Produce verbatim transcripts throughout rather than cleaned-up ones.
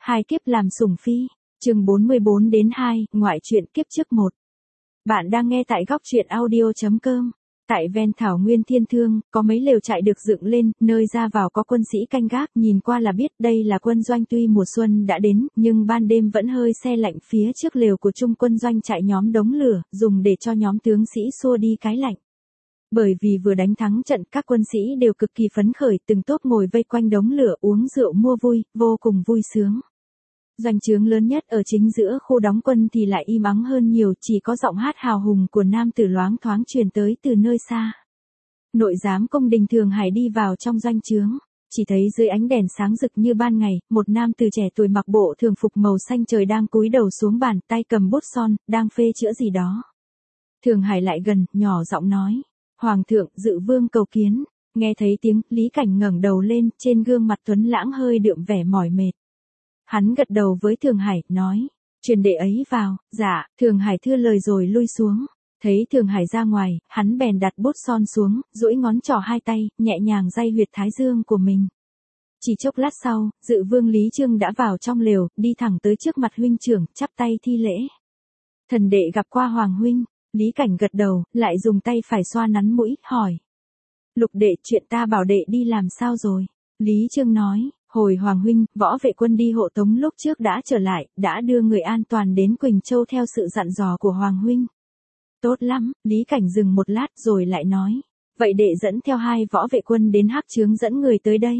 Hai kiếp làm sủng phi, chương bốn mươi bốn đến hai, ngoại truyện kiếp trước một. Bạn đang nghe tại góc truyện audio chấm com. Tại ven thảo nguyên thiên thương, có mấy lều trại được dựng lên, nơi ra vào có quân sĩ canh gác, nhìn qua là biết đây là quân doanh. Tuy mùa xuân đã đến, nhưng ban đêm vẫn hơi se lạnh. Phía trước lều của trung quân doanh trại nhóm đống lửa, dùng để cho nhóm tướng sĩ xua đi cái lạnh. Bởi vì vừa đánh thắng trận, các quân sĩ đều cực kỳ phấn khởi, từng tốp ngồi vây quanh đống lửa uống rượu mua vui, vô cùng vui sướng. Doanh trướng lớn nhất ở chính giữa khu đóng quân thì lại im ắng hơn nhiều, chỉ có giọng hát hào hùng của nam tử loáng thoáng truyền tới từ nơi xa. Nội giám Công Đình Thường Hải đi vào trong doanh trướng, chỉ thấy dưới ánh đèn sáng rực như ban ngày, một nam tử trẻ tuổi mặc bộ thường phục màu xanh trời đang cúi đầu xuống bàn, tay cầm bút son, đang phê chữa gì đó. Thường Hải lại gần, nhỏ giọng nói: "Hoàng thượng, dự vương cầu kiến." Nghe thấy tiếng, Lý Cảnh ngẩng đầu lên, trên gương mặt tuấn lãng hơi đượm vẻ mỏi mệt. Hắn gật đầu với Thường Hải, nói: "Truyền đệ ấy vào." "Dạ." Thường Hải thưa lời rồi lui xuống. Thấy Thường Hải ra ngoài, hắn bèn đặt bút son xuống, duỗi ngón trỏ hai tay, nhẹ nhàng day huyệt thái dương của mình. Chỉ chốc lát sau, Dự vương Lý Chương đã vào trong lều, đi thẳng tới trước mặt huynh trưởng, chắp tay thi lễ. "Thần đệ gặp qua Hoàng huynh." Lý Cảnh gật đầu, lại dùng tay phải xoa nắn mũi, hỏi: "Lục đệ, chuyện ta bảo đệ đi làm sao rồi?" Lý Chương nói: "Hồi Hoàng huynh, võ vệ quân đi hộ tống lúc trước đã trở lại, đã đưa người an toàn đến Quỳnh Châu theo sự dặn dò của Hoàng huynh." "Tốt lắm." Lý Cảnh dừng một lát rồi lại nói: "Vậy đệ dẫn theo hai võ vệ quân đến Hắc Trướng dẫn người tới đây."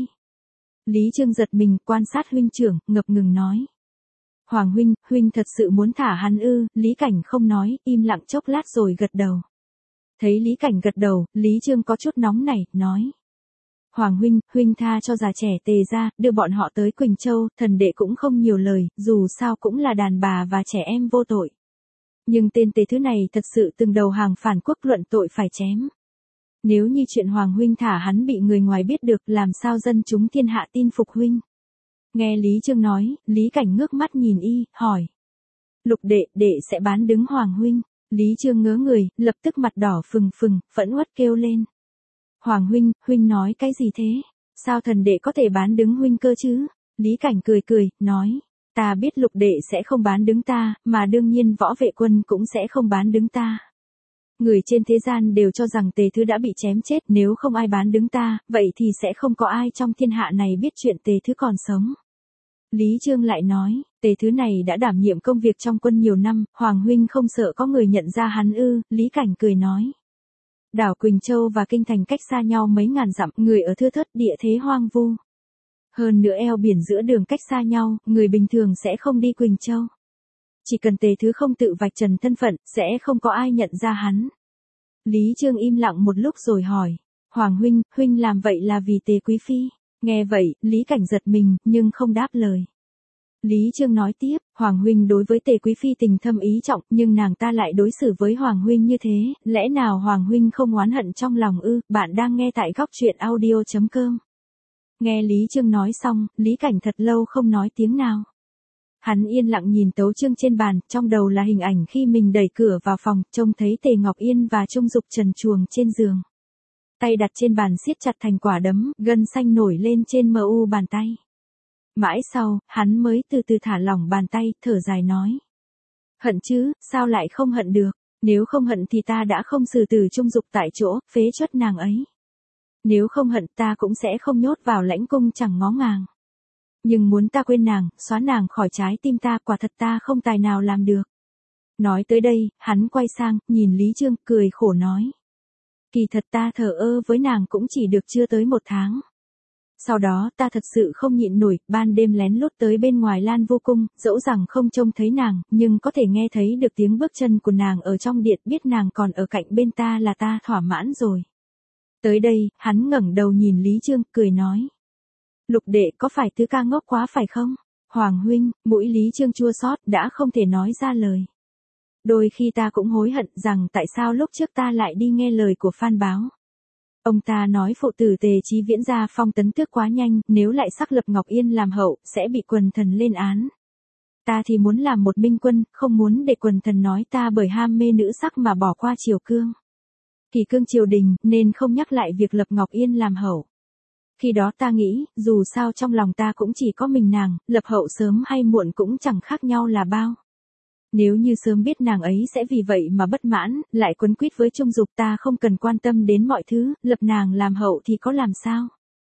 Lý Chương giật mình, quan sát huynh trưởng, ngập ngừng nói: "Hoàng huynh, huynh thật sự muốn thả hắn ư?" Lý Cảnh không nói, im lặng chốc lát rồi gật đầu. Thấy Lý Cảnh gật đầu, Lý Chương có chút nóng nảy, nói: "Hoàng huynh, huynh tha cho già trẻ Tề ra, đưa bọn họ tới Quỳnh Châu, thần đệ cũng không nhiều lời, dù sao cũng là đàn bà và trẻ em vô tội. Nhưng tên Tề thứ này thật sự từng đầu hàng phản quốc, luận tội phải chém. Nếu như chuyện Hoàng huynh thả hắn bị người ngoài biết được, làm sao dân chúng thiên hạ tin phục huynh?" Nghe Lý Chương nói, Lý Cảnh ngước mắt nhìn y, hỏi: "Lục đệ, đệ sẽ bán đứng Hoàng huynh?" Lý Chương ngớ người, lập tức mặt đỏ phừng phừng, phẫn uất kêu lên: "Hoàng huynh, huynh nói cái gì thế? Sao thần đệ có thể bán đứng huynh cơ chứ?" Lý Cảnh cười cười, nói: "Ta biết lục đệ sẽ không bán đứng ta, mà đương nhiên võ vệ quân cũng sẽ không bán đứng ta. Người trên thế gian đều cho rằng Tề thứ đã bị chém chết, nếu không ai bán đứng ta, vậy thì sẽ không có ai trong thiên hạ này biết chuyện Tề thứ còn sống." Lý Chương lại nói: "Tề thứ này đã đảm nhiệm công việc trong quân nhiều năm, Hoàng huynh không sợ có người nhận ra hắn ư?" Lý Cảnh cười nói: "Đảo Quỳnh Châu và kinh thành cách xa nhau mấy ngàn dặm, người ở thưa thớt, địa thế hoang vu. Hơn nữa eo biển giữa đường cách xa nhau, người bình thường sẽ không đi Quỳnh Châu. Chỉ cần Tề thứ không tự vạch trần thân phận, sẽ không có ai nhận ra hắn." Lý Chương im lặng một lúc rồi hỏi: "Hoàng huynh, huynh làm vậy là vì Tề quý phi?" Nghe vậy, Lý Cảnh giật mình, nhưng không đáp lời. Lý Chương nói tiếp: "Hoàng huynh đối với Tề quý phi tình thâm ý trọng, nhưng nàng ta lại đối xử với Hoàng huynh như thế, lẽ nào Hoàng huynh không oán hận trong lòng ư?" Bạn đang nghe tại góc truyện audio chấm com. Nghe Lý Chương nói xong, Lý Cảnh thật lâu không nói tiếng nào. Hắn yên lặng nhìn tấu chương trên bàn, trong đầu là hình ảnh khi mình đẩy cửa vào phòng, trông thấy Tề Ngọc Yên và Trung Dục trần truồng trên giường. Tay đặt trên bàn siết chặt thành quả đấm, gân xanh nổi lên trên mờ u bàn tay. Mãi sau, hắn mới từ từ thả lỏng bàn tay, thở dài nói: "Hận chứ, sao lại không hận được? Nếu không hận thì ta đã không xử tử Trung Dục tại chỗ, phế truất nàng ấy. Nếu không hận, ta cũng sẽ không nhốt vào lãnh cung chẳng ngó ngàng. Nhưng muốn ta quên nàng, xóa nàng khỏi trái tim ta, quả thật ta không tài nào làm được." Nói tới đây, hắn quay sang, nhìn Lý Chương, cười khổ nói: "Kỳ thật ta thờ ơ với nàng cũng chỉ được chưa tới một tháng. Sau đó ta thật sự không nhịn nổi, ban đêm lén lút tới bên ngoài Lan Vô Cung, dẫu rằng không trông thấy nàng, nhưng có thể nghe thấy được tiếng bước chân của nàng ở trong điện, biết nàng còn ở cạnh bên ta là ta thỏa mãn rồi." Tới đây, hắn ngẩng đầu nhìn Lý Chương, cười nói: "Lục đệ có phải tứ ca ngốc quá phải không?" "Hoàng huynh." Mũi Lý Chương chua xót, đã không thể nói ra lời. "Đôi khi ta cũng hối hận rằng tại sao lúc trước ta lại đi nghe lời của Phan Báo. Ông ta nói phụ tử Tề Chí Viễn gia phong tấn tước quá nhanh, nếu lại xác lập Ngọc Yên làm hậu, sẽ bị quần thần lên án. Ta thì muốn làm một minh quân, không muốn để quần thần nói ta bởi ham mê nữ sắc mà bỏ qua triều cương. Kỷ cương triều đình, nên không nhắc lại việc lập Ngọc Yên làm hậu. Khi đó ta nghĩ, dù sao trong lòng ta cũng chỉ có mình nàng, lập hậu sớm hay muộn cũng chẳng khác nhau là bao. Nếu như sớm biết nàng ấy sẽ vì vậy mà bất mãn, lại quấn quýt với Trung Dục, ta không cần quan tâm đến mọi thứ, lập nàng làm hậu thì có làm sao?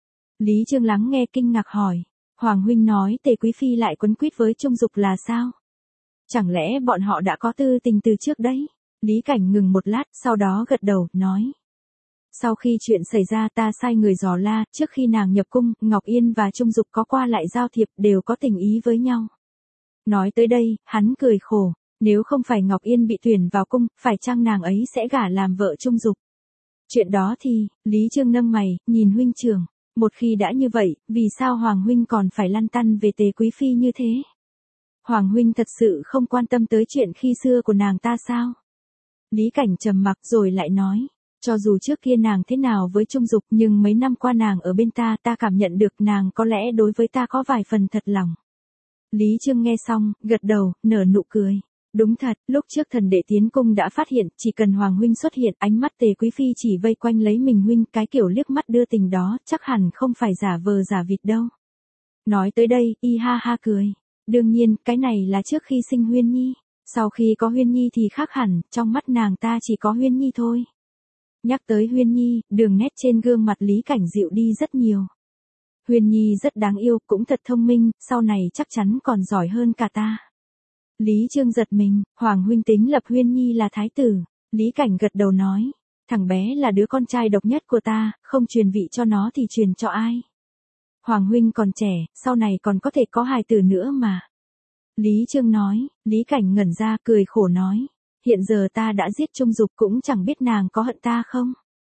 Lý Chương lắng nghe kinh ngạc hỏi. Hoàng huynh nói Tề Quý Phi lại quấn quýt với Trung Dục là sao? Chẳng lẽ bọn họ đã có tư tình từ trước đấy? Lý Cảnh ngừng một lát, sau đó gật đầu, nói. Sau khi chuyện xảy ra ta sai người dò la, trước khi nàng nhập cung, Ngọc Yên và Trung Dục có qua lại giao thiệp, đều có tình ý với nhau. Nói tới đây, hắn cười khổ, nếu không phải Ngọc Yên bị tuyển vào cung, phải chăng nàng ấy sẽ gả làm vợ Trung Dục? Chuyện đó thì, Lý Chương nâng mày, nhìn huynh trưởng, một khi đã như vậy, vì sao Hoàng huynh còn phải lăn tăn về Tề Quý Phi như thế? Hoàng huynh thật sự không quan tâm tới chuyện khi xưa của nàng ta sao? Lý Cảnh trầm mặc rồi lại nói, cho dù trước kia nàng thế nào với Trung Dục, nhưng mấy năm qua nàng ở bên ta, ta cảm nhận được nàng có lẽ đối với ta có vài phần thật lòng. Lý Chương nghe xong, gật đầu, nở nụ cười. Đúng thật, lúc trước thần đệ tiến cung đã phát hiện, chỉ cần Hoàng huynh xuất hiện, ánh mắt Tề Quý Phi chỉ vây quanh lấy mình huynh, cái kiểu liếc mắt đưa tình đó, chắc hẳn không phải giả vờ giả vịt đâu. Nói tới đây, y ha ha cười. Đương nhiên, cái này là trước khi sinh Huyên Nhi. Sau khi có Huyên Nhi thì khác hẳn, trong mắt nàng ta chỉ có Huyên Nhi thôi. Nhắc tới Huyên Nhi, đường nét trên gương mặt Lý Cảnh dịu đi rất nhiều. Huyên Nhi rất đáng yêu, cũng thật thông minh, sau này chắc chắn còn giỏi hơn cả ta. Lý Chương giật mình, Hoàng huynh tính lập Huyên Nhi là thái tử. Lý Cảnh gật đầu nói, thằng bé là đứa con trai độc nhất của ta, không truyền vị cho nó thì truyền cho ai? Hoàng huynh còn trẻ, sau này còn có thể có hài tử nữa mà. Lý Chương nói, Lý Cảnh ngẩn ra, cười khổ nói, hiện giờ ta đã giết Trung Dục cũng chẳng biết nàng có hận ta không.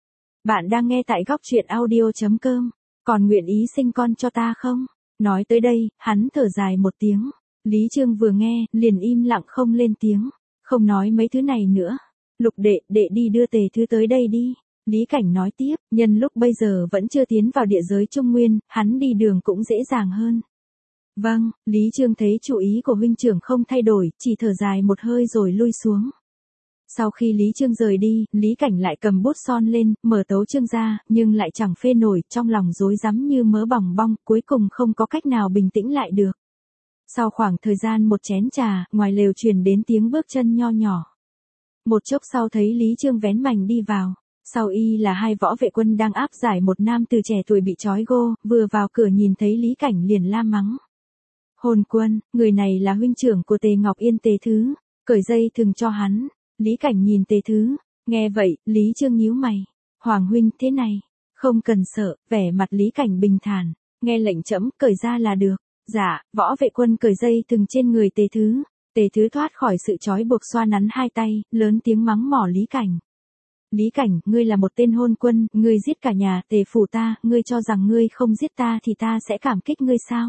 Bạn đang nghe tại góc truyện audio chấm com, còn nguyện ý sinh con cho ta không? Nói tới đây, hắn thở dài một tiếng. Lý Chương vừa nghe, liền im lặng không lên tiếng, không nói mấy thứ này nữa. Lục đệ, đệ đi đưa Tề Thứ tới đây đi. Lý Cảnh nói tiếp, nhân lúc bây giờ vẫn chưa tiến vào địa giới Trung Nguyên, hắn đi đường cũng dễ dàng hơn. Vâng, Lý Chương thấy chủ ý của huynh trưởng không thay đổi, chỉ thở dài một hơi rồi lui xuống. Sau khi Lý Chương rời đi, Lý Cảnh lại cầm bút son lên, mở tấu chương ra, nhưng lại chẳng phê nổi, trong lòng rối rắm như mớ bòng bong, cuối cùng không có cách nào bình tĩnh lại được. Sau khoảng thời gian một chén trà, ngoài lều truyền đến tiếng bước chân nho nhỏ. Một chốc sau thấy Lý Chương vén mành đi vào. Sau y là hai võ vệ quân đang áp giải một nam từ trẻ tuổi bị trói gô, vừa vào cửa nhìn thấy Lý Cảnh liền la mắng. Hồn quân, người này là huynh trưởng của Tề Ngọc Yên Tề Thứ, cởi dây thừng cho hắn. Lý Cảnh nhìn Tề Thứ, nghe vậy, Lý Chương nhíu mày. Hoàng huynh thế này, không cần sợ, vẻ mặt Lý Cảnh bình thản, nghe lệnh trẫm cởi ra là được. Dạ, võ vệ quân cởi dây thừng trên người Tề Thứ. Tề Thứ thoát khỏi sự trói buộc xoa nắn hai tay, lớn tiếng mắng mỏ Lý Cảnh. Lý Cảnh, ngươi là một tên hôn quân, ngươi giết cả nhà Tề phủ ta, ngươi cho rằng ngươi không giết ta thì ta sẽ cảm kích ngươi sao?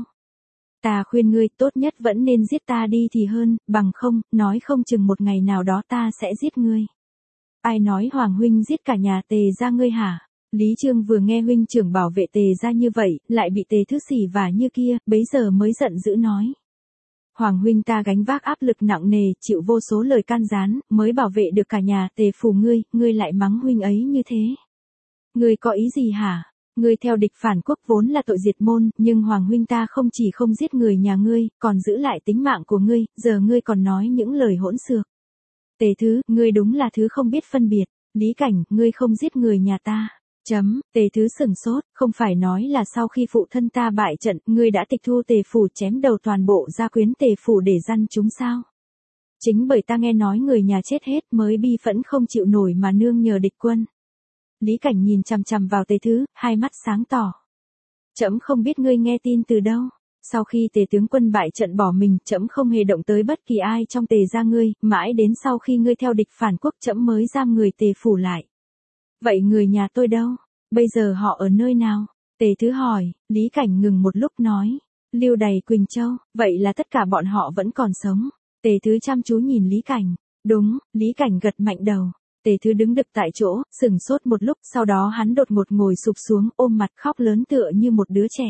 Ta khuyên ngươi tốt nhất vẫn nên giết ta đi thì hơn, bằng không, nói không chừng một ngày nào đó ta sẽ giết ngươi. Ai nói Hoàng huynh giết cả nhà Tề ra ngươi hả? Lý Chương vừa nghe huynh trưởng bảo vệ Tề ra như vậy, lại bị Tề Thứ xỉ vả như kia, bấy giờ mới giận dữ nói. Hoàng huynh ta gánh vác áp lực nặng nề, chịu vô số lời can gián, mới bảo vệ được cả nhà Tề phủ ngươi, ngươi lại mắng huynh ấy như thế. Ngươi có ý gì hả? Ngươi theo địch phản quốc vốn là tội diệt môn, nhưng Hoàng huynh ta không chỉ không giết người nhà ngươi, còn giữ lại tính mạng của ngươi, giờ ngươi còn nói những lời hỗn xược. Tề Thứ, ngươi đúng là thứ không biết phân biệt. Lý Cảnh, ngươi không giết người nhà ta. Chấm, Tề Thứ sửng sốt, không phải nói là sau khi phụ thân ta bại trận, ngươi đã tịch thu Tề phủ chém đầu toàn bộ gia quyến Tề phủ để răn chúng sao? Chính bởi ta nghe nói người nhà chết hết mới bi phẫn không chịu nổi mà nương nhờ địch quân. Lý Cảnh nhìn chằm chằm vào Tề Thứ, hai mắt sáng tỏ. Trẫm không biết ngươi nghe tin từ đâu. Sau khi Tề tướng quân bại trận bỏ mình, trẫm không hề động tới bất kỳ ai trong Tề gia ngươi, mãi đến sau khi ngươi theo địch phản quốc trẫm mới giam người Tề phủ lại. Vậy người nhà tôi đâu? Bây giờ họ ở nơi nào? Tề Thứ hỏi. Lý Cảnh ngừng một lúc nói. Lưu Đày Quỳnh Châu, vậy là tất cả bọn họ vẫn còn sống. Tề Thứ chăm chú nhìn Lý Cảnh. Đúng, Lý Cảnh gật mạnh đầu. Tề Thứ đứng đực tại chỗ, sừng sốt một lúc, sau đó hắn đột ngột ngồi sụp xuống, ôm mặt khóc lớn tựa như một đứa trẻ.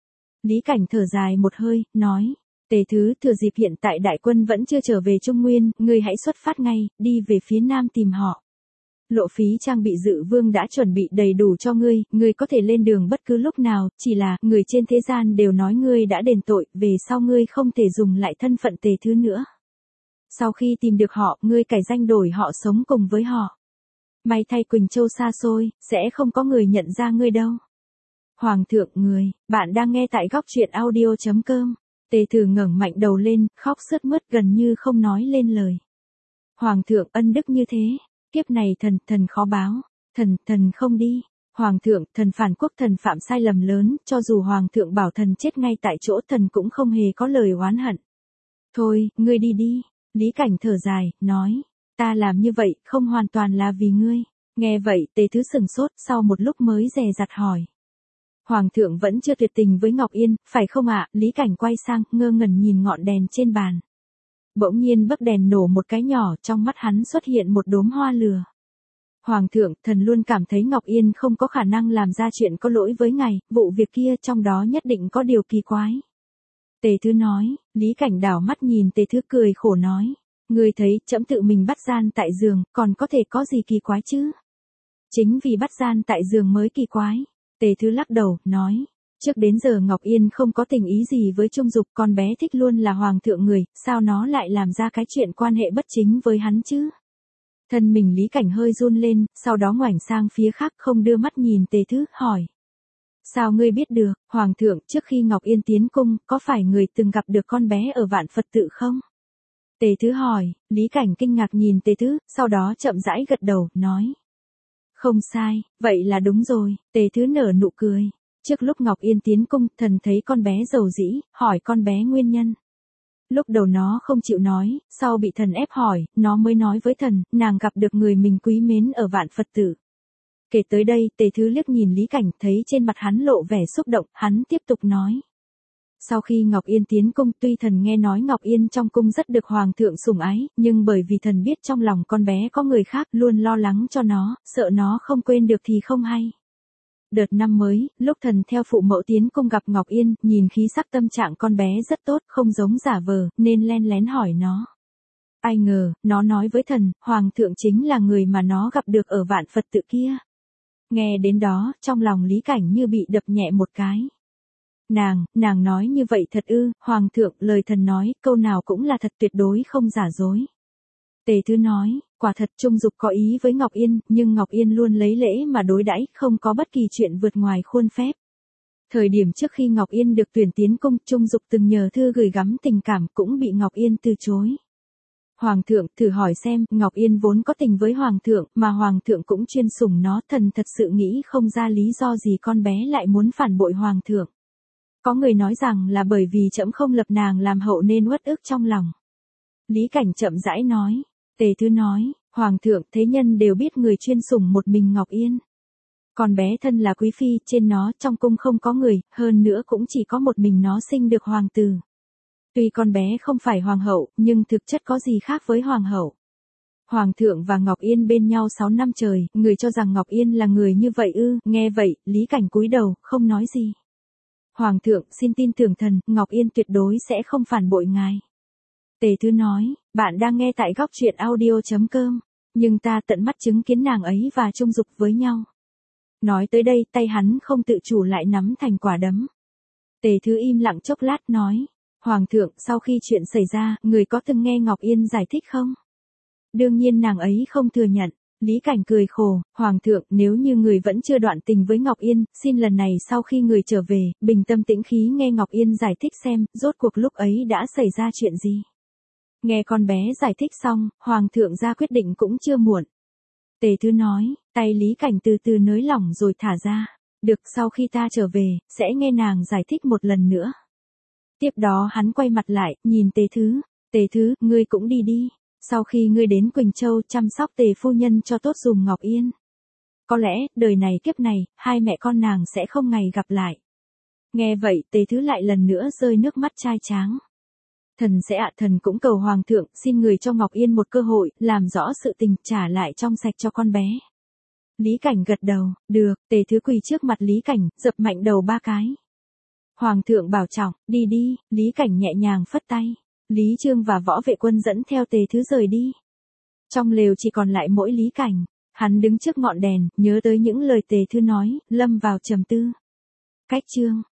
Lý Cảnh thở dài một hơi, nói. Tề Thứ, thừa dịp hiện tại đại quân vẫn chưa trở về Trung Nguyên, ngươi hãy xuất phát ngay, đi về phía nam tìm họ. lộ phí trang bị Dự Vương đã chuẩn bị đầy đủ cho ngươi, ngươi có thể lên đường bất cứ lúc nào, chỉ là, người trên thế gian đều nói ngươi đã đền tội, về sau ngươi không thể dùng lại thân phận Tề Thứ nữa. Sau khi tìm được họ, ngươi cải danh đổi họ sống cùng với họ. May thay Quỳnh Châu xa xôi, sẽ không có người nhận ra ngươi đâu. Hoàng thượng người, bạn đang nghe tại góc truyện audio chấm com. Tề Thử ngẩng mạnh đầu lên, khóc sướt mướt gần như không nói lên lời. Hoàng thượng ân đức như thế, kiếp này thần, thần khó báo, thần, thần không đi. Hoàng thượng, thần phản quốc, thần phạm sai lầm lớn, cho dù hoàng thượng bảo thần chết ngay tại chỗ, thần cũng không hề có lời oán hận. Thôi, ngươi đi đi. Lý Cảnh thở dài, nói, ta làm như vậy, không hoàn toàn là vì ngươi. Nghe vậy, Tề Thứ sừng sốt, sau một lúc mới dè dặt hỏi. Hoàng thượng vẫn chưa tuyệt tình với Ngọc Yên, phải không ạ? Lý Cảnh quay sang, ngơ ngẩn nhìn ngọn đèn trên bàn. Bỗng nhiên bấc đèn nổ một cái nhỏ, trong mắt hắn xuất hiện một đốm hoa lửa. Hoàng thượng, thần luôn cảm thấy Ngọc Yên không có khả năng làm ra chuyện có lỗi với ngài, vụ việc kia trong đó nhất định có điều kỳ quái. Tề Thứ nói, Lý Cảnh đảo mắt nhìn Tề Thứ cười khổ nói, ngươi thấy trẫm tự mình bắt gian tại giường, còn có thể có gì kỳ quái chứ? Chính vì bắt gian tại giường mới kỳ quái. Tề Thứ lắc đầu, nói, trước đến giờ Ngọc Yên không có tình ý gì với Trung Dục, con bé thích luôn là hoàng thượng người, sao nó lại làm ra cái chuyện quan hệ bất chính với hắn chứ? Thân mình Lý Cảnh hơi run lên, sau đó ngoảnh sang phía khác không đưa mắt nhìn Tề Thứ, hỏi. Sao ngươi biết được, Hoàng thượng, trước khi Ngọc Yên tiến cung, có phải người từng gặp được con bé ở Vạn Phật Tự không? Tề Thứ hỏi, Lý Cảnh kinh ngạc nhìn Tề Thứ, sau đó chậm rãi gật đầu, nói. Không sai, vậy là đúng rồi. Tề Thứ nở nụ cười. Trước lúc Ngọc Yên tiến cung, thần thấy con bé dầu dĩ, hỏi con bé nguyên nhân. Lúc đầu nó không chịu nói, sau bị thần ép hỏi, nó mới nói với thần, nàng gặp được người mình quý mến ở Vạn Phật Tự. Kể tới đây, Tề Thứ liếc nhìn Lý Cảnh, thấy trên mặt hắn lộ vẻ xúc động, hắn tiếp tục nói. Sau khi Ngọc Yên tiến cung, tuy thần nghe nói Ngọc Yên trong cung rất được hoàng thượng sủng ái, nhưng bởi vì thần biết trong lòng con bé có người khác, luôn lo lắng cho nó, sợ nó không quên được thì không hay. Đợt năm mới, lúc thần theo phụ mẫu tiến cung gặp Ngọc Yên, nhìn khí sắc tâm trạng con bé rất tốt, không giống giả vờ, nên len lén hỏi nó. Ai ngờ, nó nói với thần, hoàng thượng chính là người mà nó gặp được ở Vạn Phật Tự kia. Nghe đến đó, trong lòng Lý Cảnh như bị đập nhẹ một cái. Nàng, nàng nói như vậy thật ư? Hoàng thượng, lời thần nói, câu nào cũng là thật, tuyệt đối không giả dối. Tề Thứ nói, quả thật Trung Dục có ý với Ngọc Yên, nhưng Ngọc Yên luôn lấy lễ mà đối đãi, không có bất kỳ chuyện vượt ngoài khuôn phép. Thời điểm trước khi Ngọc Yên được tuyển tiến cung, Trung Dục từng nhờ thư gửi gắm tình cảm, cũng bị Ngọc Yên từ chối. Hoàng thượng, thử hỏi xem, Ngọc Yên vốn có tình với Hoàng thượng, mà Hoàng thượng cũng chuyên sủng nó, thần thật sự nghĩ không ra lý do gì con bé lại muốn phản bội Hoàng thượng. Có người nói rằng là bởi vì trẫm không lập nàng làm hậu nên uất ức trong lòng. Lý Cảnh chậm rãi nói. Tề Thứ nói, Hoàng thượng, thế nhân đều biết người chuyên sủng một mình Ngọc Yên. Con bé thân là quý phi, trên nó trong cung không có người, hơn nữa cũng chỉ có một mình nó sinh được hoàng tử. Tuy con bé không phải hoàng hậu, nhưng thực chất có gì khác với hoàng hậu. Hoàng thượng và Ngọc Yên bên nhau sáu năm trời, người cho rằng Ngọc Yên là người như vậy ư? Nghe vậy, Lý Cảnh cúi đầu, không nói gì. Hoàng thượng, xin tin tưởng thần, Ngọc Yên tuyệt đối sẽ không phản bội ngài. Tề Thứ nói, bạn đang nghe tại góc truyện audio chấm com, nhưng ta tận mắt chứng kiến nàng ấy và Trung Dục với nhau. Nói tới đây, tay hắn không tự chủ lại nắm thành quả đấm. Tề Thứ im lặng chốc lát nói, Hoàng thượng, sau khi chuyện xảy ra, người có từng nghe Ngọc Yên giải thích không? Đương nhiên nàng ấy không thừa nhận. Lý Cảnh cười khổ, Hoàng thượng, nếu như người vẫn chưa đoạn tình với Ngọc Yên, xin lần này sau khi người trở về, bình tâm tĩnh khí nghe Ngọc Yên giải thích xem, rốt cuộc lúc ấy đã xảy ra chuyện gì. Nghe con bé giải thích xong, Hoàng thượng ra quyết định cũng chưa muộn. Tề Thứ nói, tay Lý Cảnh từ từ nới lỏng rồi thả ra. Được, sau khi ta trở về, sẽ nghe nàng giải thích một lần nữa. Tiếp đó hắn quay mặt lại, nhìn Tề Thứ. Tề Thứ, ngươi cũng đi đi. Sau khi ngươi đến Quỳnh Châu chăm sóc Tề phu nhân cho tốt dùm Ngọc Yên. Có lẽ, đời này kiếp này, hai mẹ con nàng sẽ không ngày gặp lại. Nghe vậy, Tề Thứ lại lần nữa rơi nước mắt trai tráng. Thần sẽ ạ, thần cũng cầu Hoàng thượng, xin người cho Ngọc Yên một cơ hội, làm rõ sự tình, trả lại trong sạch cho con bé. Lý Cảnh gật đầu, được, Tề Thứ quỳ trước mặt Lý Cảnh, dập mạnh đầu ba cái. Hoàng thượng bảo trọng, đi đi, Lý Cảnh nhẹ nhàng phất tay. Lý Trương và võ vệ quân dẫn theo Tề Thứ rời đi. Trong lều chỉ còn lại mỗi Lý Cảnh. Hắn đứng trước ngọn đèn, nhớ tới những lời Tề Thư nói, lâm vào trầm tư. Cách chương